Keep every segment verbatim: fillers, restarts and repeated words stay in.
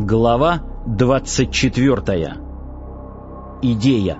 Глава двадцать четвёртая. Идея.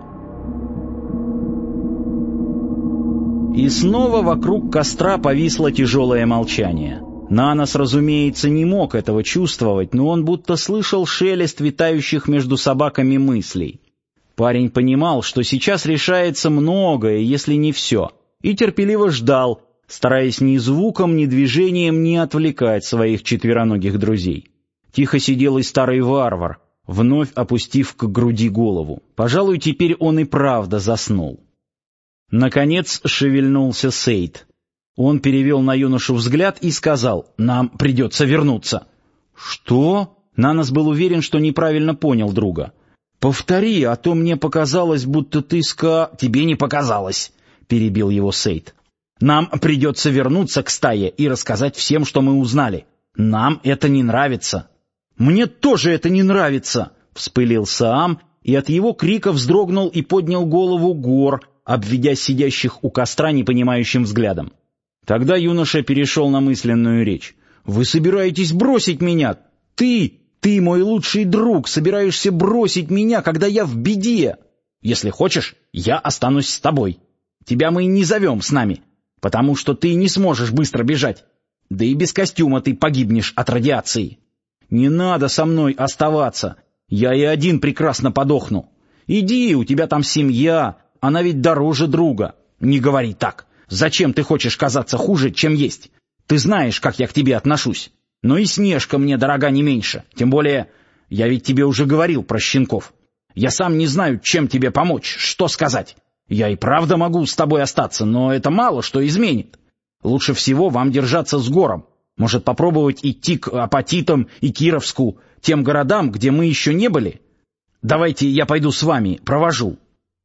И снова вокруг костра повисло тяжелое молчание. Нанос, разумеется, не мог этого чувствовать, но он будто слышал шелест витающих между собаками мыслей. Парень понимал, что сейчас решается многое, если не все, и терпеливо ждал, стараясь ни звуком, ни движением не отвлекать своих четвероногих друзей. Тихо сидел и старый варвар, вновь опустив к груди голову. Пожалуй, теперь он и правда заснул. Наконец шевельнулся Сейд. Он перевел на юношу взгляд и сказал: «Нам придется вернуться». «Что?» Нанос был уверен, что неправильно понял друга. «Повтори, а то мне показалось, будто ты ска...» «Тебе не показалось», — перебил его Сейд. «Нам придется вернуться к стае и рассказать всем, что мы узнали. Нам это не нравится». «Мне тоже это не нравится!» — вспылил Саам, и от его крика вздрогнул и поднял голову Гор, обведя сидящих у костра непонимающим взглядом. Тогда юноша перешел на мысленную речь. «Вы собираетесь бросить меня? Ты, ты, мой лучший друг, собираешься бросить меня, когда я в беде? Если хочешь, я останусь с тобой. Тебя мы не зовем с нами, потому что ты не сможешь быстро бежать. Да и без костюма ты погибнешь от радиации. Не надо со мной оставаться, я и один прекрасно подохну. Иди, у тебя там семья, она ведь дороже друга. Не говори так. Зачем ты хочешь казаться хуже, чем есть? Ты знаешь, как я к тебе отношусь. Но и Снежка мне дорога не меньше. Тем более, я ведь тебе уже говорил про щенков. Я сам не знаю, чем тебе помочь, что сказать. Я и правда могу с тобой остаться, но это мало что изменит. Лучше всего вам держаться с Гором. Может, попробовать идти к Апатитам и Кировску, тем городам, где мы еще не были? Давайте я пойду с вами, провожу».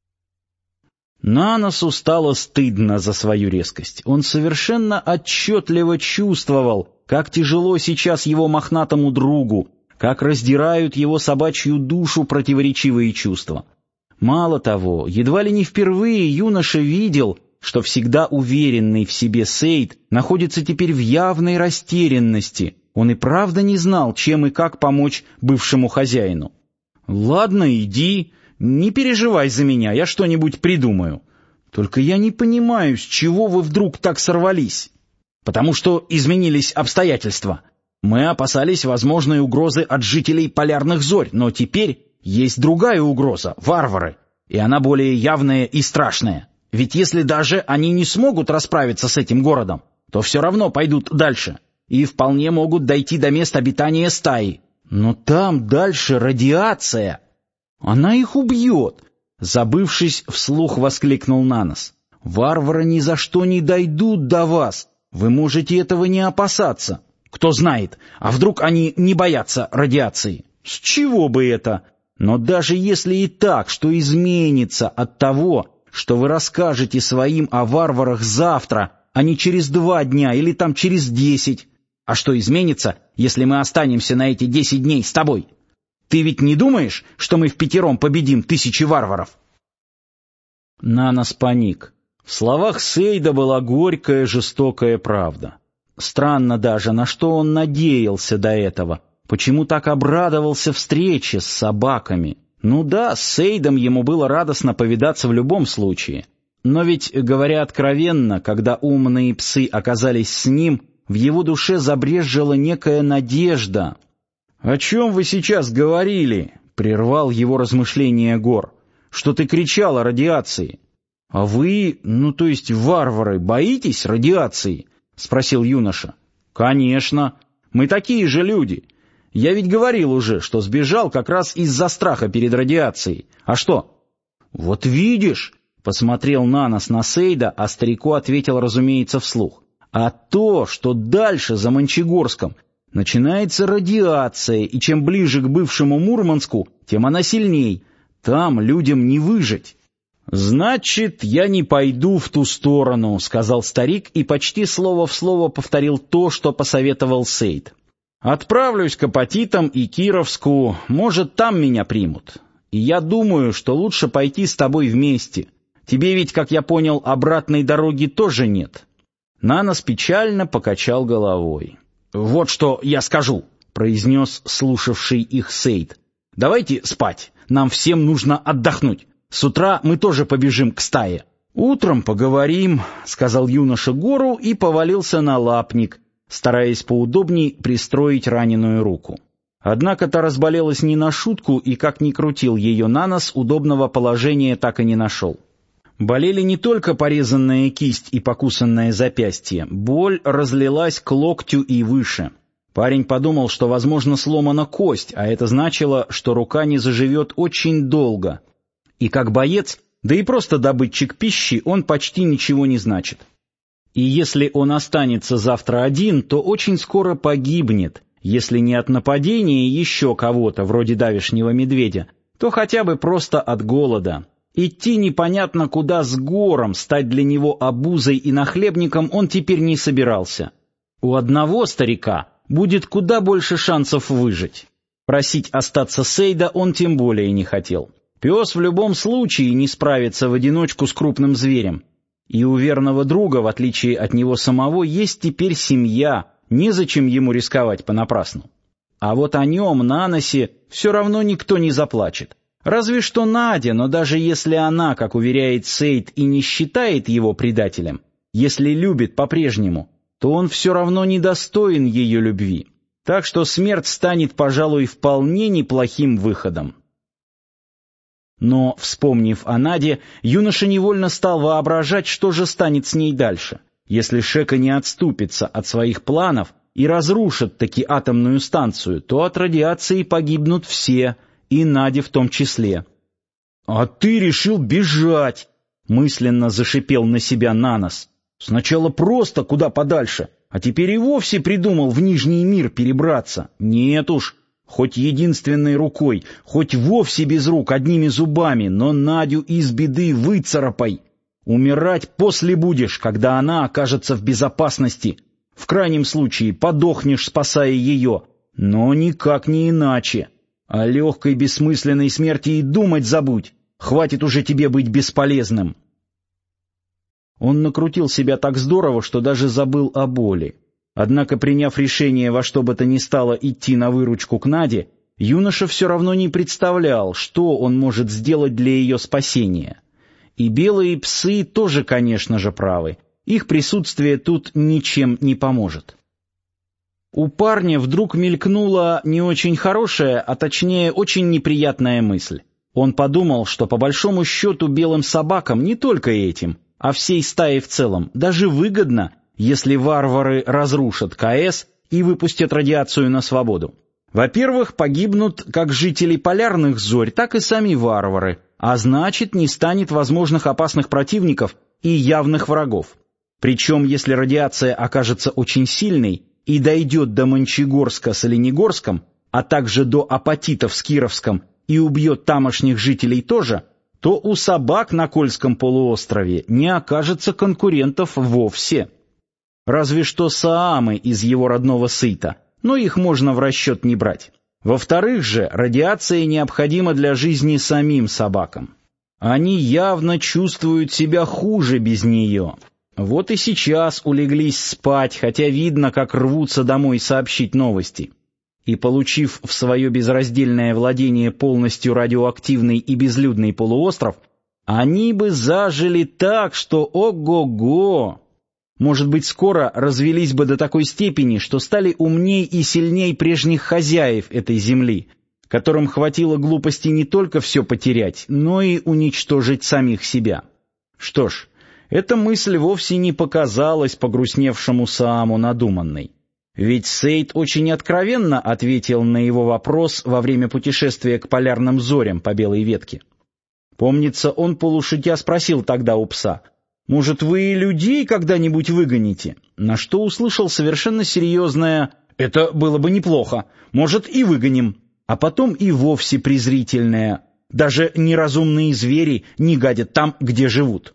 Наносу стало стыдно за свою резкость. Он совершенно отчетливо чувствовал, как тяжело сейчас его мохнатому другу, как раздирают его собачью душу противоречивые чувства. Мало того, едва ли не впервые юноша видел, что всегда уверенный в себе Сейд находится теперь в явной растерянности. Он и правда не знал, чем и как помочь бывшему хозяину. «Ладно, иди, не переживай за меня, я что-нибудь придумаю. Только я не понимаю, с чего вы вдруг так сорвались?» «Потому что изменились обстоятельства. Мы опасались возможной угрозы от жителей полярных зорь, но теперь есть другая угроза — варвары, и она более явная и страшная. Ведь если даже они не смогут расправиться с этим городом, то все равно пойдут дальше и вполне могут дойти до мест обитания стаи. Но там дальше радиация. Она их убьет!» Забывшись, вслух воскликнул Нанос. «Варвары ни за что не дойдут до вас. Вы можете этого не опасаться. Кто знает, а вдруг они не боятся радиации? С чего бы это? Но даже если и так, что изменится от того, что вы расскажете своим о варварах завтра, а не через два дня или там через десять. А что изменится, если мы останемся на эти десять дней с тобой? Ты ведь не думаешь, что мы впятером победим тысячи варваров?» Нанос паник. В словах Сейда была горькая, жестокая правда. Странно даже, на что он надеялся до этого, почему так обрадовался встрече с собаками. Ну да, с Сейдом ему было радостно повидаться в любом случае. Но ведь, говоря откровенно, когда умные псы оказались с ним, в его душе забрезжила некая надежда. «О чем вы сейчас говорили?» — прервал его размышления Гор. «Что ты кричал о радиации?» «А вы, ну то есть варвары, боитесь радиации?» — спросил юноша. «Конечно, мы такие же люди. Я ведь говорил уже, что сбежал как раз из-за страха перед радиацией. А что?» «Вот видишь», — посмотрел Нанос на Сейда, а старику ответил, разумеется, вслух. «А то, что дальше, за Мончегорском, начинается радиация, и чем ближе к бывшему Мурманску, тем она сильней. Там людям не выжить». «Значит, я не пойду в ту сторону», — сказал старик и почти слово в слово повторил то, что посоветовал Сейд. «Отправлюсь к Апатитам и Кировску, может, там меня примут. И я думаю, что лучше пойти с тобой вместе. Тебе ведь, как я понял, обратной дороги тоже нет». Нанос печально покачал головой. «Вот что я скажу», — произнес слушавший их Сейд. «Давайте спать, нам всем нужно отдохнуть. С утра мы тоже побежим к стае». «Утром поговорим», — сказал юноша Гору и повалился на лапник, стараясь поудобней пристроить раненую руку. Однако та разболелась не на шутку, и, как ни крутил ее на нос, удобного положения так и не нашел. Болели не только порезанная кисть и покусанное запястье, боль разлилась к локтю и выше. Парень подумал, что, возможно, сломана кость, а это значило, что рука не заживет очень долго. И как боец, да и просто добытчик пищи, он почти ничего не значит. И если он останется завтра один, то очень скоро погибнет, если не от нападения еще кого-то, вроде давешнего медведя, то хотя бы просто от голода. Идти непонятно куда с Гором, стать для него обузой и нахлебником он теперь не собирался. У одного старика будет куда больше шансов выжить. Просить остаться Сейда он тем более не хотел. Пес в любом случае не справится в одиночку с крупным зверем. И у верного друга, в отличие от него самого, есть теперь семья, незачем ему рисковать понапрасну. А вот о нем, Наносе, все равно никто не заплачет. Разве что Надя, но даже если она, как уверяет Сейд, и не считает его предателем, если любит по-прежнему, то он все равно недостоин ее любви. Так что смерть станет, пожалуй, вполне неплохим выходом. Но, вспомнив о Наде, юноша невольно стал воображать, что же станет с ней дальше, если Шека не отступится от своих планов и разрушит таки атомную станцию, то от радиации погибнут все, и Надя в том числе. «А ты решил бежать!» — мысленно зашипел на себя Нанос. «Сначала просто куда подальше, а теперь и вовсе придумал в Нижний мир перебраться. Нет уж, хоть единственной рукой, хоть вовсе без рук, одними зубами, но Надю из беды выцарапай. Умирать после будешь, когда она окажется в безопасности. В крайнем случае подохнешь, спасая ее, но никак не иначе. О легкой бессмысленной смерти и думать забудь. Хватит уже тебе быть бесполезным». Он накрутил себя так здорово, что даже забыл о боли. Однако, приняв решение во что бы то ни стало идти на выручку к Наде, юноша все равно не представлял, что он может сделать для ее спасения. И белые псы тоже, конечно же, правы. Их присутствие тут ничем не поможет. У парня вдруг мелькнула не очень хорошая, а точнее очень неприятная мысль. Он подумал, что по большому счету белым собакам, не только этим, а всей стае в целом, даже выгодно, если варвары разрушат КС и выпустят радиацию на свободу. Во-первых, погибнут как жители полярных зорь, так и сами варвары, а значит, не станет возможных опасных противников и явных врагов. Причем, если радиация окажется очень сильной и дойдет до Мончегорска с Оленегорском, а также до Апатитов с Кировском и убьет тамошних жителей тоже, то у собак на Кольском полуострове не окажется конкурентов вовсе. Разве что саамы из его родного Сыта, но их можно в расчет не брать. Во-вторых же, радиация необходима для жизни самим собакам. Они явно чувствуют себя хуже без нее. Вот и сейчас улеглись спать, хотя видно, как рвутся домой сообщить новости. И, получив в свое безраздельное владение полностью радиоактивный и безлюдный полуостров, они бы зажили так, что ого-го! Может быть, скоро развелись бы до такой степени, что стали умней и сильней прежних хозяев этой земли, которым хватило глупости не только все потерять, но и уничтожить самих себя. Что ж, эта мысль вовсе не показалась погрустневшему Сааму надуманной. Ведь Сейд очень откровенно ответил на его вопрос во время путешествия к полярным зорям по белой ветке. Помнится, он полушутя спросил тогда у пса: «Может, вы людей когда-нибудь выгоните?» На что услышал совершенно серьезное: «Это было бы неплохо, может, и выгоним». А потом и вовсе презрительное: «Даже неразумные звери не гадят там, где живут».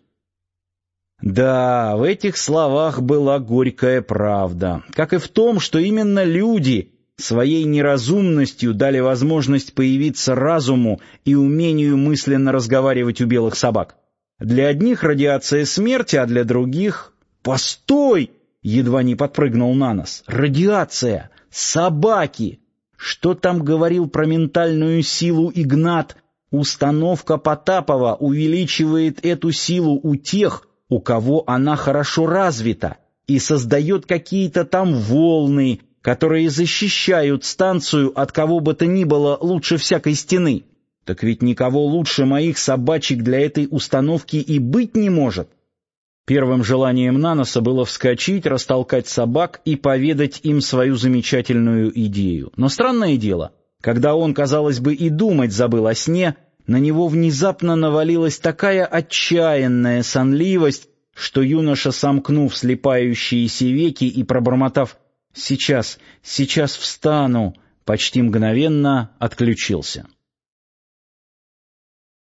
Да, в этих словах была горькая правда, как и в том, что именно люди своей неразумностью дали возможность появиться разуму и умению мысленно разговаривать у белых собак. Для одних радиация смерти, а для других... «Постой!» — едва не подпрыгнул Нанос. «Радиация! Собаки! Что там говорил про ментальную силу Игнат? Установка Потапова увеличивает эту силу у тех, у кого она хорошо развита, и создает какие-то там волны, которые защищают станцию от кого бы то ни было лучше всякой стены. Так ведь никого лучше моих собачек для этой установки и быть не может. Первым желанием Наноса было вскочить, растолкать собак и поведать им свою замечательную идею. Но странное дело, когда он, казалось бы, и думать забыл о сне, на него внезапно навалилась такая отчаянная сонливость, что юноша, сомкнув слипающиеся веки и пробормотав «Сейчас, сейчас встану», почти мгновенно отключился.